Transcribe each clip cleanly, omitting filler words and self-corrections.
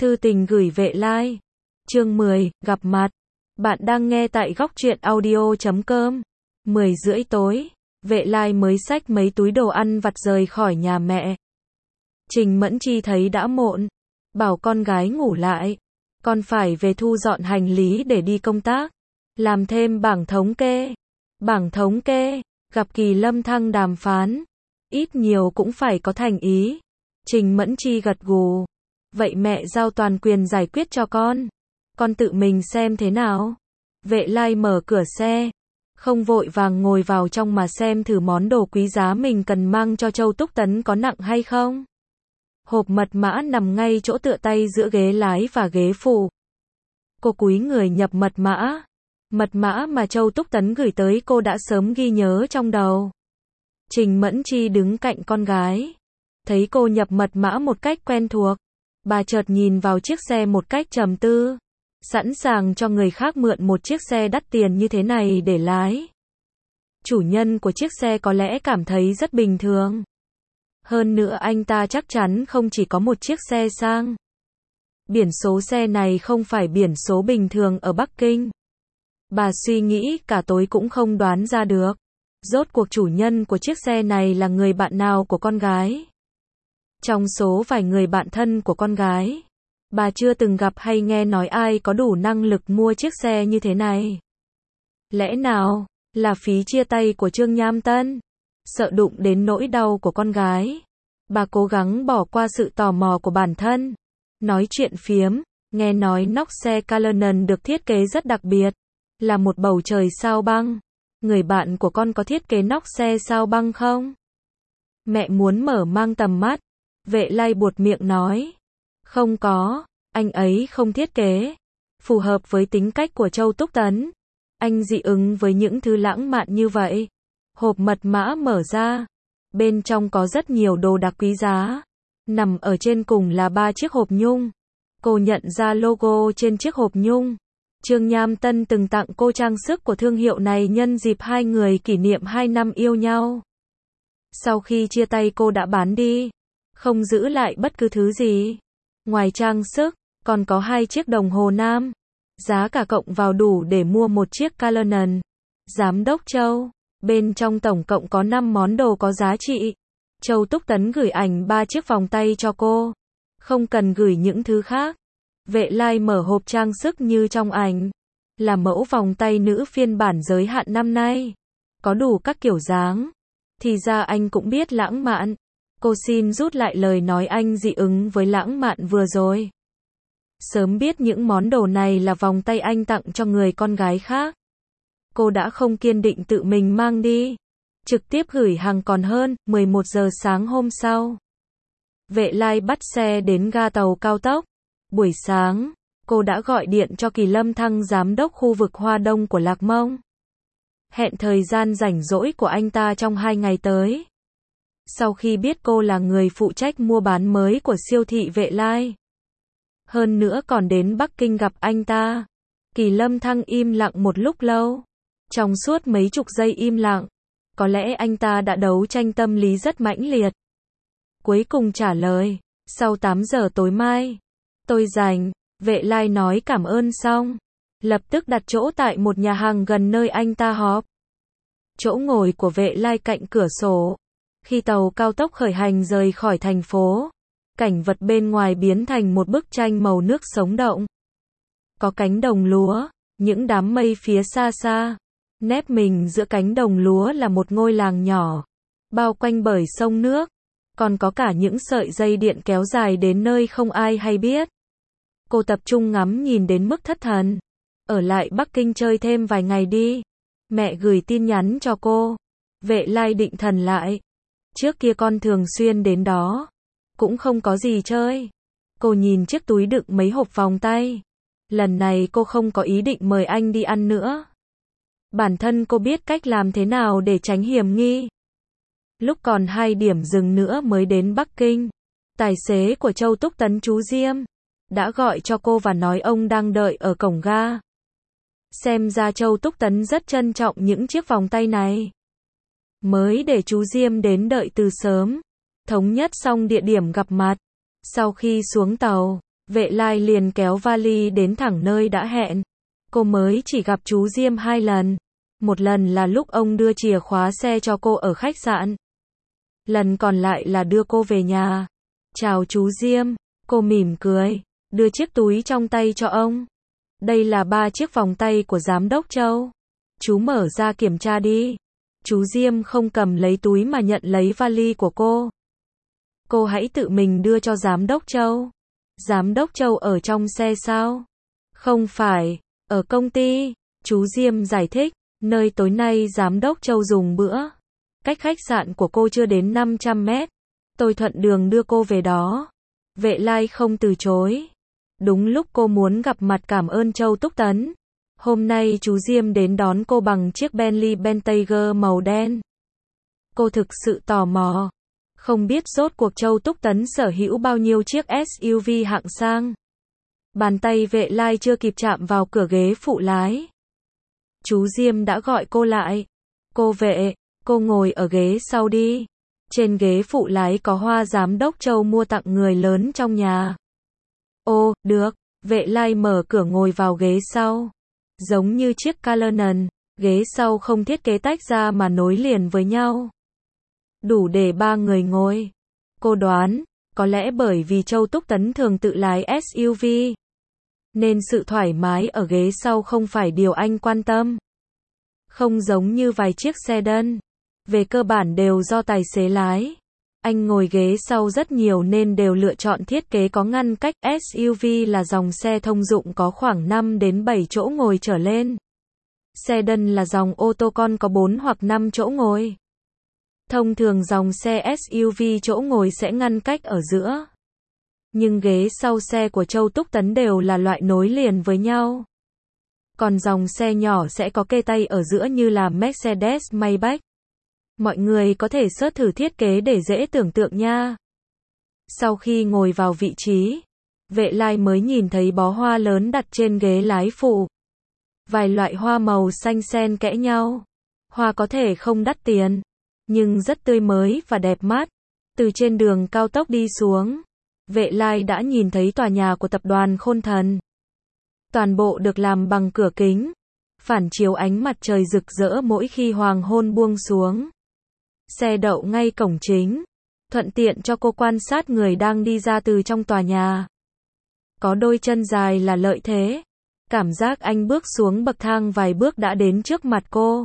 Thư tình gửi Vệ Lai. Chương 10, gặp mặt. Bạn đang nghe tại góc truyện audio.com. 10 rưỡi tối, Vệ Lai mới xách mấy túi đồ ăn vặt rời khỏi nhà mẹ. Trình Mẫn Chi thấy đã muộn, bảo con gái ngủ lại. Con phải về thu dọn hành lý để đi công tác. Làm thêm bảng thống kê. Bảng thống kê, gặp Kỳ Lâm Thăng đàm phán. Ít nhiều cũng phải có thành ý. Trình Mẫn Chi gật gù. Vậy mẹ giao toàn quyền giải quyết cho con tự mình xem thế nào. Vệ Lai mở cửa xe, không vội vàng ngồi vào trong mà xem thử món đồ quý giá mình cần mang cho Châu Túc Tấn có nặng hay không. Hộp mật mã nằm ngay chỗ tựa tay giữa ghế lái và ghế phụ. Cô cúi người nhập mật mã. Mật mã mà Châu Túc Tấn gửi tới cô đã sớm ghi nhớ trong đầu. Trình Mẫn Chi đứng cạnh con gái, thấy cô nhập mật mã một cách quen thuộc, bà chợt nhìn vào chiếc xe một cách trầm tư. Sẵn sàng cho người khác mượn một chiếc xe đắt tiền như thế này để lái. Chủ nhân của chiếc xe có lẽ cảm thấy rất bình thường. Hơn nữa anh ta chắc chắn không chỉ có một chiếc xe sang. Biển số xe này không phải biển số bình thường ở Bắc Kinh. Bà suy nghĩ cả tối cũng không đoán ra được. Rốt cuộc chủ nhân của chiếc xe này là người bạn nào của con gái. Trong số vài người bạn thân của con gái, bà chưa từng gặp hay nghe nói ai có đủ năng lực mua chiếc xe như thế này. Lẽ nào là phí chia tay của Trương Nham Tân? Sợ đụng đến nỗi đau của con gái, bà cố gắng bỏ qua sự tò mò của bản thân. Nói chuyện phiếm, nghe nói nóc xe Cullinan được thiết kế rất đặc biệt, là một bầu trời sao băng. Người bạn của con có thiết kế nóc xe sao băng không? Mẹ muốn mở mang tầm mắt. Vệ Lai buột miệng nói. Không có, anh ấy không thiết kế. Phù hợp với tính cách của Châu Túc Tấn. Anh dị ứng với những thứ lãng mạn như vậy. Hộp mật mã mở ra. Bên trong có rất nhiều đồ đạc quý giá. Nằm ở trên cùng là 3 chiếc hộp nhung. Cô nhận ra logo trên chiếc hộp nhung. Trương Nham Tân từng tặng cô trang sức của thương hiệu này nhân dịp hai người kỷ niệm 2 năm yêu nhau. Sau khi chia tay cô đã bán đi, không giữ lại bất cứ thứ gì. Ngoài trang sức, còn có 2 chiếc đồng hồ nam. Giá cả cộng vào đủ để mua một chiếc Cullinan. Giám đốc Châu, bên trong tổng cộng có 5 món đồ có giá trị. Châu Túc Tấn gửi ảnh 3 chiếc vòng tay cho cô. Không cần gửi những thứ khác. Vệ Lai mở hộp trang sức như trong ảnh. Là mẫu vòng tay nữ phiên bản giới hạn năm nay. Có đủ các kiểu dáng. Thì ra anh cũng biết lãng mạn. Cô xin rút lại lời nói anh dị ứng với lãng mạn vừa rồi. Sớm biết những món đồ này là vòng tay anh tặng cho người con gái khác, cô đã không kiên định tự mình mang đi. Trực tiếp gửi hàng còn hơn. 11 giờ sáng hôm sau, Vệ Lai bắt xe đến ga tàu cao tốc. Buổi sáng, cô đã gọi điện cho Kỳ Lâm Thăng giám đốc khu vực Hoa Đông của Lạc Mông. Hẹn thời gian rảnh rỗi của anh ta trong 2 ngày tới. Sau khi biết cô là người phụ trách mua bán mới của siêu thị Vệ Lai, hơn nữa còn đến Bắc Kinh gặp anh ta, Kỳ Lâm Thăng im lặng một lúc lâu. Trong suốt mấy chục giây im lặng, có lẽ anh ta đã đấu tranh tâm lý rất mãnh liệt. Cuối cùng trả lời, sau 8 giờ tối mai, tôi rảnh. Vệ Lai nói cảm ơn xong, lập tức đặt chỗ tại một nhà hàng gần nơi anh ta họp. Chỗ ngồi của Vệ Lai cạnh cửa sổ. Khi tàu cao tốc khởi hành rời khỏi thành phố, cảnh vật bên ngoài biến thành một bức tranh màu nước sống động. Có cánh đồng lúa, những đám mây phía xa xa. Nép mình giữa cánh đồng lúa là một ngôi làng nhỏ, bao quanh bởi sông nước. Còn có cả những sợi dây điện kéo dài đến nơi không ai hay biết. Cô tập trung ngắm nhìn đến mức thất thần. Ở lại Bắc Kinh chơi thêm vài ngày đi. Mẹ gửi tin nhắn cho cô. Vệ Lai định thần lại. Trước kia con thường xuyên đến đó. Cũng không có gì chơi. Cô nhìn chiếc túi đựng mấy hộp vòng tay. Lần này cô không có ý định mời anh đi ăn nữa. Bản thân cô biết cách làm thế nào để tránh hiểm nghi. Lúc còn 2 điểm dừng nữa mới đến Bắc Kinh, tài xế của Châu Túc Tấn chú Diêm đã gọi cho cô và nói ông đang đợi ở cổng ga. Xem ra Châu Túc Tấn rất trân trọng những chiếc vòng tay này. Mới để chú Diêm đến đợi từ sớm. Thống nhất xong địa điểm gặp mặt. Sau khi xuống tàu, Vệ Lai liền kéo vali đến thẳng nơi đã hẹn. Cô mới chỉ gặp chú Diêm 2 lần. Một lần là lúc ông đưa chìa khóa xe cho cô ở khách sạn. Lần còn lại là đưa cô về nhà. Chào chú Diêm, cô mỉm cười, đưa chiếc túi trong tay cho ông. Đây là 3 chiếc vòng tay của Giám đốc Châu. Chú mở ra kiểm tra đi. Chú Diêm không cầm lấy túi mà nhận lấy vali của cô. Cô hãy tự mình đưa cho Giám đốc Châu. Giám đốc Châu ở trong xe sao? Không phải, ở công ty. Chú Diêm giải thích, nơi tối nay Giám đốc Châu dùng bữa. Cách khách sạn của cô chưa đến 500 mét. Tôi thuận đường đưa cô về đó. Vệ Lai không từ chối. Đúng lúc cô muốn gặp mặt cảm ơn Châu Túc Tấn. Hôm nay chú Diêm đến đón cô bằng chiếc Bentley Bentayga màu đen. Cô thực sự tò mò. Không biết rốt cuộc Châu Túc Tấn sở hữu bao nhiêu chiếc SUV hạng sang. Bàn tay Vệ Lai chưa kịp chạm vào cửa ghế phụ lái. Chú Diêm đã gọi cô lại. Cô Vệ, cô ngồi ở ghế sau đi. Trên ghế phụ lái có hoa Giám đốc Châu mua tặng người lớn trong nhà. Ô, được. Vệ Lai mở cửa ngồi vào ghế sau. Giống như chiếc Cullinan, ghế sau không thiết kế tách ra mà nối liền với nhau. Đủ để 3 người ngồi. Cô đoán, có lẽ bởi vì Châu Túc Tấn thường tự lái SUV. Nên sự thoải mái ở ghế sau không phải điều anh quan tâm. Không giống như vài chiếc sedan. Về cơ bản đều do tài xế lái. Anh ngồi ghế sau rất nhiều nên đều lựa chọn thiết kế có ngăn cách. SUV là dòng xe thông dụng có khoảng 5 đến 7 chỗ ngồi trở lên. Sedan là dòng ô tô con có 4 hoặc 5 chỗ ngồi. Thông thường dòng xe SUV chỗ ngồi sẽ ngăn cách ở giữa. Nhưng ghế sau xe của Châu Túc Tấn đều là loại nối liền với nhau. Còn dòng xe nhỏ sẽ có kê tay ở giữa như là Mercedes Maybach. Mọi người có thể search thử thiết kế để dễ tưởng tượng nha. Sau khi ngồi vào vị trí, Vệ Lai mới nhìn thấy bó hoa lớn đặt trên ghế lái phụ. Vài loại hoa màu xanh xen kẽ nhau. Hoa có thể không đắt tiền, nhưng rất tươi mới và đẹp mắt. Từ trên đường cao tốc đi xuống, Vệ Lai đã nhìn thấy tòa nhà của tập đoàn Khôn Thần. Toàn bộ được làm bằng cửa kính, phản chiếu ánh mặt trời rực rỡ mỗi khi hoàng hôn buông xuống. Xe đậu ngay cổng chính, thuận tiện cho cô quan sát người đang đi ra từ trong tòa nhà. Có đôi chân dài là lợi thế. Cảm giác anh bước xuống bậc thang vài bước đã đến trước mặt cô.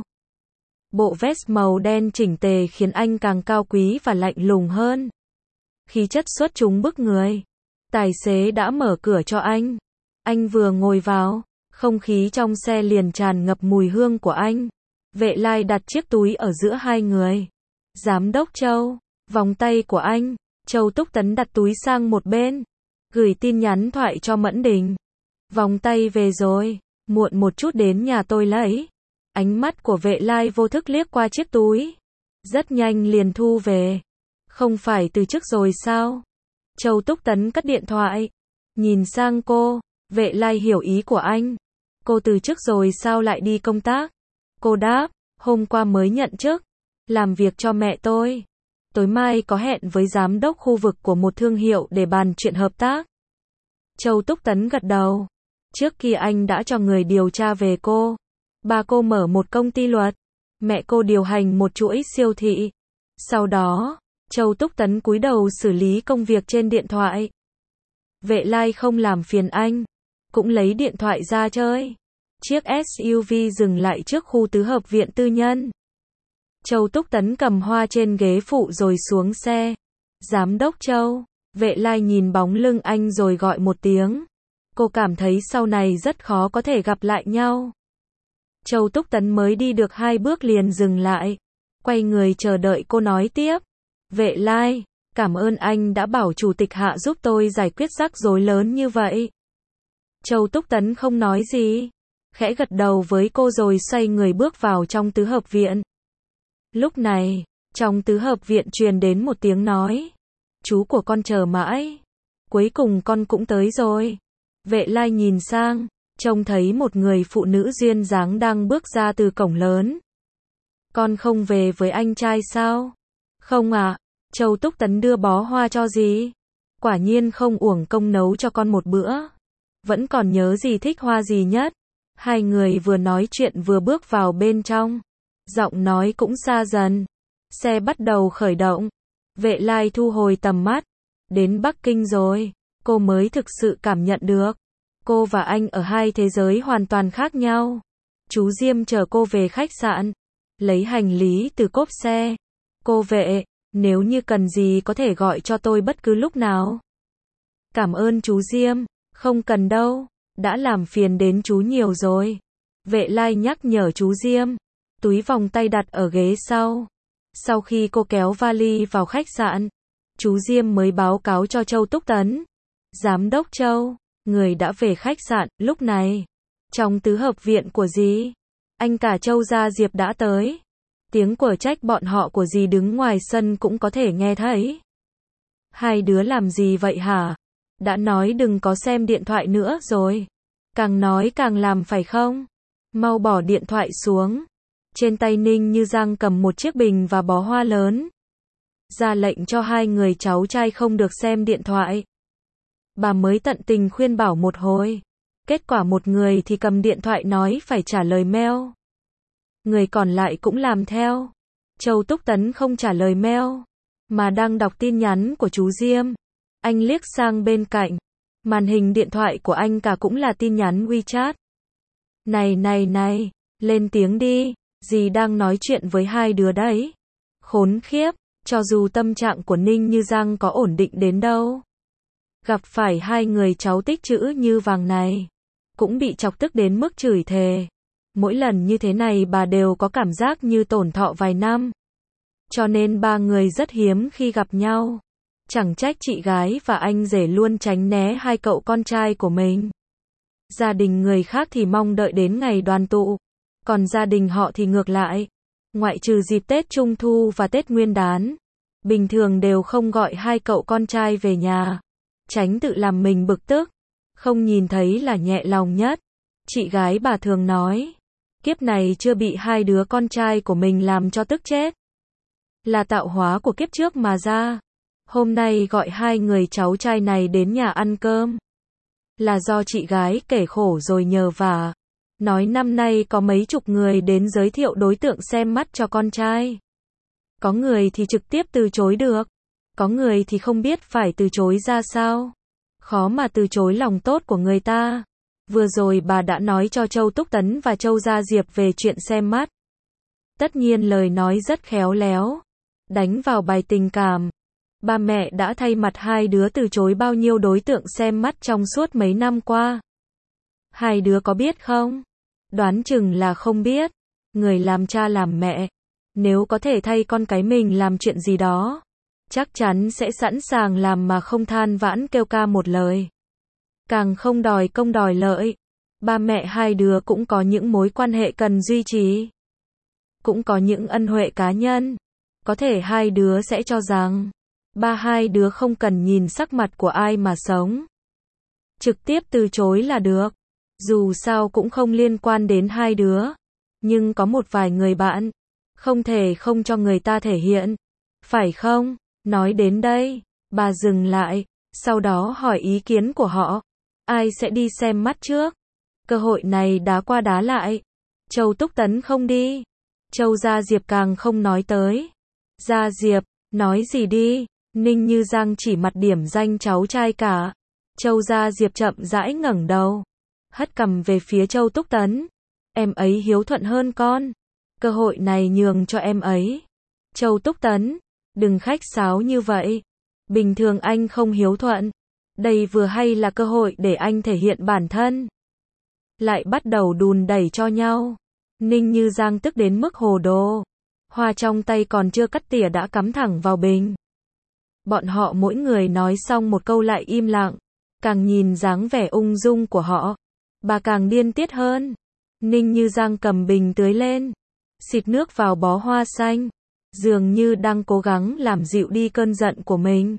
Bộ vest màu đen chỉnh tề khiến anh càng cao quý và lạnh lùng hơn. Khí chất xuất chúng bức người. Tài xế đã mở cửa cho anh. Anh vừa ngồi vào, không khí trong xe liền tràn ngập mùi hương của anh. Vệ Lai đặt chiếc túi ở giữa hai người. Giám đốc Châu, vòng tay của anh. Châu Túc Tấn đặt túi sang một bên, gửi tin nhắn thoại cho Mẫn Đình. Vòng tay về rồi, muộn một chút đến nhà tôi lấy. Ánh mắt của Vệ Lai vô thức liếc qua chiếc túi. Rất nhanh liền thu về. Không phải từ chức rồi sao? Châu Túc Tấn cất điện thoại. Nhìn sang cô, Vệ Lai hiểu ý của anh. Cô từ chức rồi sao lại đi công tác? Cô đáp, hôm qua mới nhận chức. Làm việc cho mẹ tôi. Tối mai có hẹn với giám đốc khu vực của một thương hiệu để bàn chuyện hợp tác. Châu Túc Tấn gật đầu. Trước kia anh đã cho người điều tra về cô. Ba cô mở một công ty luật. Mẹ cô điều hành một chuỗi siêu thị. Sau đó, Châu Túc Tấn cúi đầu xử lý công việc trên điện thoại. Vệ Lai không làm phiền anh. Cũng lấy điện thoại ra chơi. Chiếc SUV dừng lại trước khu tứ hợp viện tư nhân. Châu Túc Tấn cầm hoa trên ghế phụ rồi xuống xe. Giám đốc Châu. Vệ Lai nhìn bóng lưng anh rồi gọi một tiếng. Cô cảm thấy sau này rất khó có thể gặp lại nhau. Châu Túc Tấn mới đi được 2 bước liền dừng lại. Quay người chờ đợi cô nói tiếp. Vệ Lai, cảm ơn anh đã bảo chủ tịch Hạ giúp tôi giải quyết rắc rối lớn như vậy. Châu Túc Tấn không nói gì. Khẽ gật đầu với cô rồi xoay người bước vào trong tứ hợp viện. Lúc này, trong tứ hợp viện truyền đến một tiếng nói. Chú của con chờ mãi. Cuối cùng con cũng tới rồi. Vệ Lai nhìn sang, trông thấy một người phụ nữ duyên dáng đang bước ra từ cổng lớn. Con không về với anh trai sao? Không ạ. Châu Túc Tấn đưa bó hoa cho gì? Quả nhiên không uổng công nấu cho con một bữa. Vẫn còn nhớ gì thích hoa gì nhất. Hai người vừa nói chuyện vừa bước vào bên trong. Giọng nói cũng xa dần. Xe bắt đầu khởi động. Vệ Lai thu hồi tầm mắt. Đến Bắc Kinh rồi. Cô mới thực sự cảm nhận được. Cô và anh ở hai thế giới hoàn toàn khác nhau. Chú Diêm chở cô về khách sạn. Lấy hành lý từ cốp xe. Cô Vệ, nếu như cần gì có thể gọi cho tôi bất cứ lúc nào. Cảm ơn chú Diêm. Không cần đâu. Đã làm phiền đến chú nhiều rồi. Vệ Lai nhắc nhở chú Diêm. Túi vòng tay đặt ở ghế sau. Sau khi cô kéo vali vào khách sạn, chú Diêm mới báo cáo cho Châu Túc Tấn. Giám đốc Châu, người đã về khách sạn. Lúc này, trong tứ hợp viện của dì, anh cả Châu Gia Diệp đã tới. Tiếng của trách bọn họ của dì đứng ngoài sân cũng có thể nghe thấy. Hai đứa làm gì vậy hả? Đã nói đừng có xem điện thoại nữa rồi. Càng nói càng làm phải không? Mau bỏ điện thoại xuống. Trên tay Ninh Như Giang cầm một chiếc bình và bó hoa lớn. Ra lệnh cho hai người cháu trai không được xem điện thoại. Bà mới tận tình khuyên bảo một hồi. Kết quả một người thì cầm điện thoại nói phải trả lời mail. Người còn lại cũng làm theo. Châu Túc Tấn không trả lời mail, mà đang đọc tin nhắn của chú Diêm. Anh liếc sang bên cạnh. Màn hình điện thoại của anh cả cũng là tin nhắn WeChat. Này, lên tiếng đi. Dì đang nói chuyện với hai đứa đấy. Khốn khiếp, cho dù tâm trạng của Ninh Như Giang có ổn định đến đâu. Gặp phải hai người cháu tích chữ như vàng này, cũng bị chọc tức đến mức chửi thề. Mỗi lần như thế này bà đều có cảm giác như tổn thọ vài năm. Cho nên ba người rất hiếm khi gặp nhau. Chẳng trách chị gái và anh rể luôn tránh né hai cậu con trai của mình. Gia đình người khác thì mong đợi đến ngày đoàn tụ. Còn gia đình họ thì ngược lại. Ngoại trừ dịp Tết Trung Thu và Tết Nguyên Đán, bình thường đều không gọi hai cậu con trai về nhà. Tránh tự làm mình bực tức. Không nhìn thấy là nhẹ lòng nhất. Chị gái bà thường nói. Kiếp này chưa bị hai đứa con trai của mình làm cho tức chết. Là tạo hóa của kiếp trước mà ra. Hôm nay gọi hai người cháu trai này đến nhà ăn cơm. Là do chị gái kể khổ rồi nhờ vả. Nói năm nay có mấy chục người đến giới thiệu đối tượng xem mắt cho con trai. Có người thì trực tiếp từ chối được. Có người thì không biết phải từ chối ra sao. Khó mà từ chối lòng tốt của người ta. Vừa rồi bà đã nói cho Châu Túc Tấn và Châu Gia Diệp về chuyện xem mắt. Tất nhiên lời nói rất khéo léo. Đánh vào bài tình cảm. Ba mẹ đã thay mặt hai đứa từ chối bao nhiêu đối tượng xem mắt trong suốt mấy năm qua. Hai đứa có biết không? Đoán chừng là không biết. Người làm cha làm mẹ, nếu có thể thay con cái mình làm chuyện gì đó, chắc chắn sẽ sẵn sàng làm mà không than vãn kêu ca một lời. Càng không đòi công đòi lợi. Ba mẹ hai đứa cũng có những mối quan hệ cần duy trì. Cũng có những ân huệ cá nhân. Có thể hai đứa sẽ cho rằng ba hai đứa không cần nhìn sắc mặt của ai mà sống. Trực tiếp từ chối là được. Dù sao cũng không liên quan đến hai đứa. Nhưng có một vài người bạn, không thể không cho người ta thể hiện. Phải không? Nói đến đây, bà dừng lại, sau đó hỏi ý kiến của họ. Ai sẽ đi xem mắt trước? Cơ hội này đá qua đá lại. Châu Túc Tấn không đi. Châu Gia Diệp càng không nói tới. Gia Diệp, nói gì đi? Ninh Như Giang chỉ mặt điểm danh cháu trai cả. Châu Gia Diệp chậm rãi ngẩng đầu, hất cằm về phía Châu Túc Tấn. Em ấy hiếu thuận hơn con. Cơ hội này nhường cho em ấy. Châu Túc Tấn, đừng khách sáo như vậy. Bình thường anh không hiếu thuận. Đây vừa hay là cơ hội để anh thể hiện bản thân. Lại bắt đầu đùn đẩy cho nhau. Ninh Như Giang tức đến mức hồ đồ. Hoa trong tay còn chưa cắt tỉa đã cắm thẳng vào bình. Bọn họ mỗi người nói xong một câu lại im lặng. Càng nhìn dáng vẻ ung dung của họ, bà càng điên tiết hơn. Ninh Như Giang cầm bình tưới lên, xịt nước vào bó hoa xanh, dường như đang cố gắng làm dịu đi cơn giận của mình.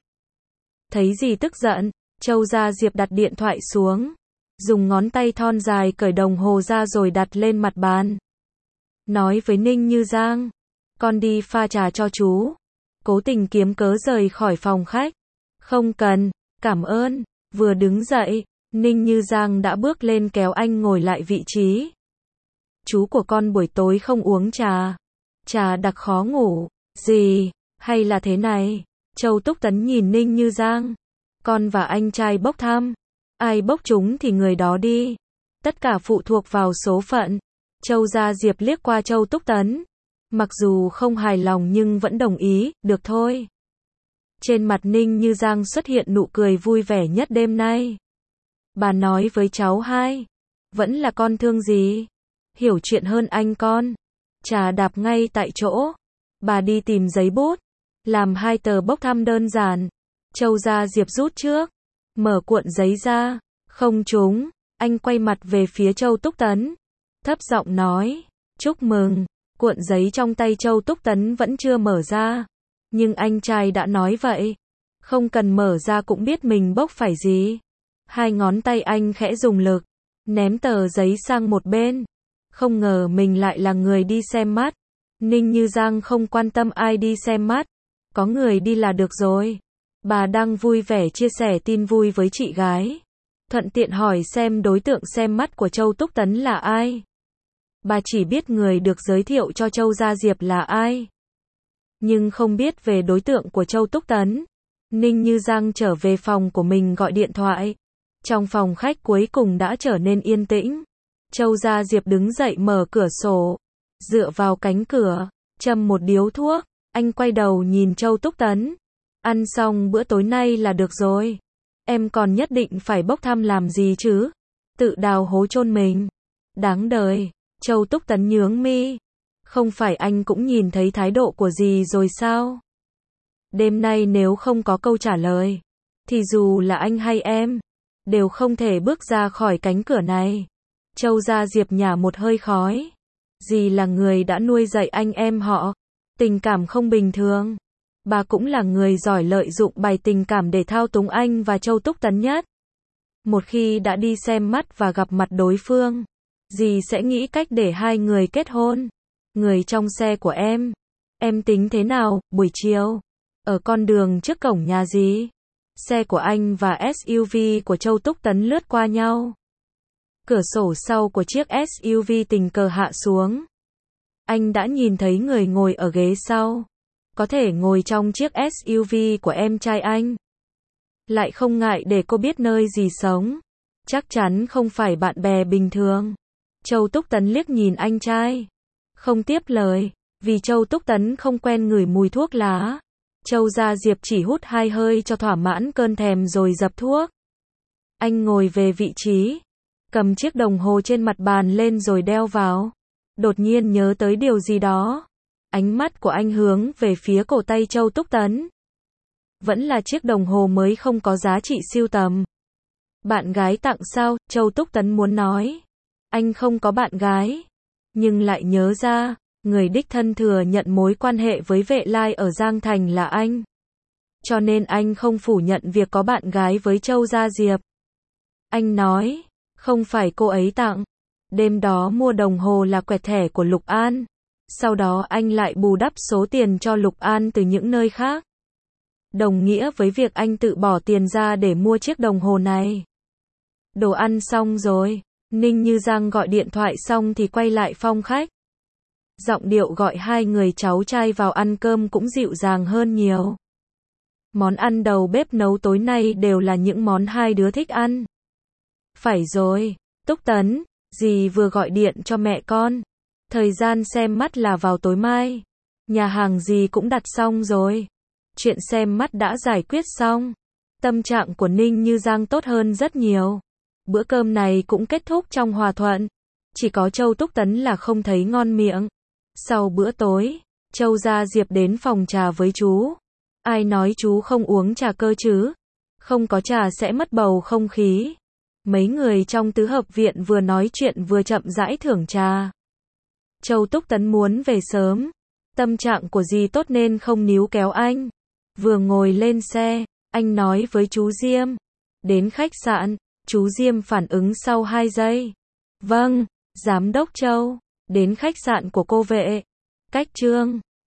Thấy gì tức giận, Châu Gia Diệp đặt điện thoại xuống, dùng ngón tay thon dài cởi đồng hồ ra rồi đặt lên mặt bàn. Nói với Ninh Như Giang, con đi pha trà cho chú. Cố tình kiếm cớ rời khỏi phòng khách. Không cần, Cảm ơn. Vừa đứng dậy, Ninh Như Giang đã bước lên kéo anh ngồi lại vị trí. Chú của con buổi tối không uống trà. Trà đặc khó ngủ. Gì? Hay là thế này? Châu Túc Tấn nhìn Ninh Như Giang. Con và anh trai bốc thăm. Ai bốc chúng thì người đó đi. Tất cả phụ thuộc vào số phận. Châu Gia Diệp liếc qua Châu Túc Tấn. Mặc dù không hài lòng nhưng vẫn đồng ý, được thôi. Trên mặt Ninh Như Giang xuất hiện nụ cười vui vẻ nhất đêm nay. Bà nói với cháu hai. Vẫn là con thương gì? Hiểu chuyện hơn anh con. Trà đạp ngay tại chỗ. Bà đi tìm giấy bút. Làm 2 tờ bốc thăm đơn giản. Châu Gia Diệp rút trước. Mở cuộn giấy ra. Không trúng. Anh quay mặt về phía Châu Túc Tấn. Thấp giọng nói. Chúc mừng. Cuộn giấy trong tay Châu Túc Tấn vẫn chưa mở ra. Nhưng anh trai đã nói vậy. Không cần mở ra cũng biết mình bốc phải gì. 2 ngón tay anh khẽ dùng lực. Ném tờ giấy sang một bên. Không ngờ mình lại là người đi xem mắt. Ninh Như Giang không quan tâm ai đi xem mắt. Có người đi là được rồi. Bà đang vui vẻ chia sẻ tin vui với chị gái. Thuận tiện hỏi xem đối tượng xem mắt của Châu Túc Tấn là ai. Bà chỉ biết người được giới thiệu cho Châu Gia Diệp là ai. Nhưng không biết về đối tượng của Châu Túc Tấn. Ninh Như Giang trở về phòng của mình gọi điện thoại. Trong phòng khách cuối cùng đã trở nên yên tĩnh. Châu Gia Diệp đứng dậy mở cửa sổ. Dựa vào cánh cửa. Châm một điếu thuốc. Anh quay đầu nhìn Châu Túc Tấn. Ăn xong bữa tối nay là được rồi. Em còn nhất định phải bốc thăm làm gì chứ? Tự đào hố chôn mình. Đáng đời. Châu Túc Tấn nhướng mi. Không phải anh cũng nhìn thấy thái độ của dì rồi sao? Đêm nay nếu không có câu trả lời, thì dù là anh hay em, đều không thể bước ra khỏi cánh cửa này. Châu Gia Diệp nhả một hơi khói. Dì là người đã nuôi dạy anh em họ. Tình cảm không bình thường. Bà cũng là người giỏi lợi dụng bài tình cảm để thao túng anh và Châu Túc Tấn nhất. Một khi đã đi xem mắt và gặp mặt đối phương, dì sẽ nghĩ cách để 2 người kết hôn. Người trong xe của em tính thế nào, buổi chiều? Ở con đường trước cổng nhà dì. Xe của anh và SUV của Châu Túc Tấn lướt qua nhau. Cửa sổ sau của chiếc SUV tình cờ hạ xuống. Anh đã nhìn thấy người ngồi ở ghế sau. Có thể ngồi trong chiếc SUV của em trai anh. Lại không ngại để cô biết nơi dì sống. Chắc chắn không phải bạn bè bình thường. Châu Túc Tấn liếc nhìn anh trai. Không tiếp lời. Vì Châu Túc Tấn không quen ngửi mùi thuốc lá. Châu Gia Diệp chỉ hút 2 hơi cho thỏa mãn cơn thèm rồi dập thuốc. Anh ngồi về vị trí. Cầm chiếc đồng hồ trên mặt bàn lên rồi đeo vào. Đột nhiên nhớ tới điều gì đó. Ánh mắt của anh hướng về phía cổ tay Châu Túc Tấn. Vẫn là chiếc đồng hồ mới không có giá trị sưu tầm. Bạn gái tặng sao? Châu Túc Tấn muốn nói. Anh không có bạn gái. Nhưng lại nhớ ra, người đích thân thừa nhận mối quan hệ với Vệ Lai ở Giang Thành là anh. Cho nên anh không phủ nhận việc có bạn gái với Châu Gia Diệp. Anh nói, không phải cô ấy tặng. Đêm đó mua đồng hồ là quẹt thẻ của Lục An. Sau đó anh lại bù đắp số tiền cho Lục An từ những nơi khác. Đồng nghĩa với việc anh tự bỏ tiền ra để mua chiếc đồng hồ này. Đồ ăn xong rồi. Ninh Như Giang gọi điện thoại xong thì quay lại phòng khách. Giọng điệu gọi 2 người cháu trai vào ăn cơm cũng dịu dàng hơn nhiều. Món ăn đầu bếp nấu tối nay đều là những món 2 đứa thích ăn. Phải rồi, Túc Tấn, dì vừa gọi điện cho mẹ con. Thời gian xem mắt là vào tối mai. Nhà hàng dì cũng đặt xong rồi. Chuyện xem mắt đã giải quyết xong. Tâm trạng của Ninh Như Giang tốt hơn rất nhiều. Bữa cơm này cũng kết thúc trong hòa thuận. Chỉ có Châu Túc Tấn là không thấy ngon miệng. Sau bữa tối, Châu Gia Diệp đến phòng trà với chú. Ai nói chú không uống trà cơ chứ? Không có trà sẽ mất bầu không khí. Mấy người trong tứ hợp viện vừa nói chuyện vừa chậm rãi thưởng trà. Châu Túc Tấn muốn về sớm. Tâm trạng của dì tốt nên không níu kéo anh. Vừa ngồi lên xe, anh nói với chú Diêm. Đến khách sạn, chú Diêm phản ứng sau 2 giây. Vâng, Giám đốc Châu. Đến khách sạn của cô Vệ. Cách Trương.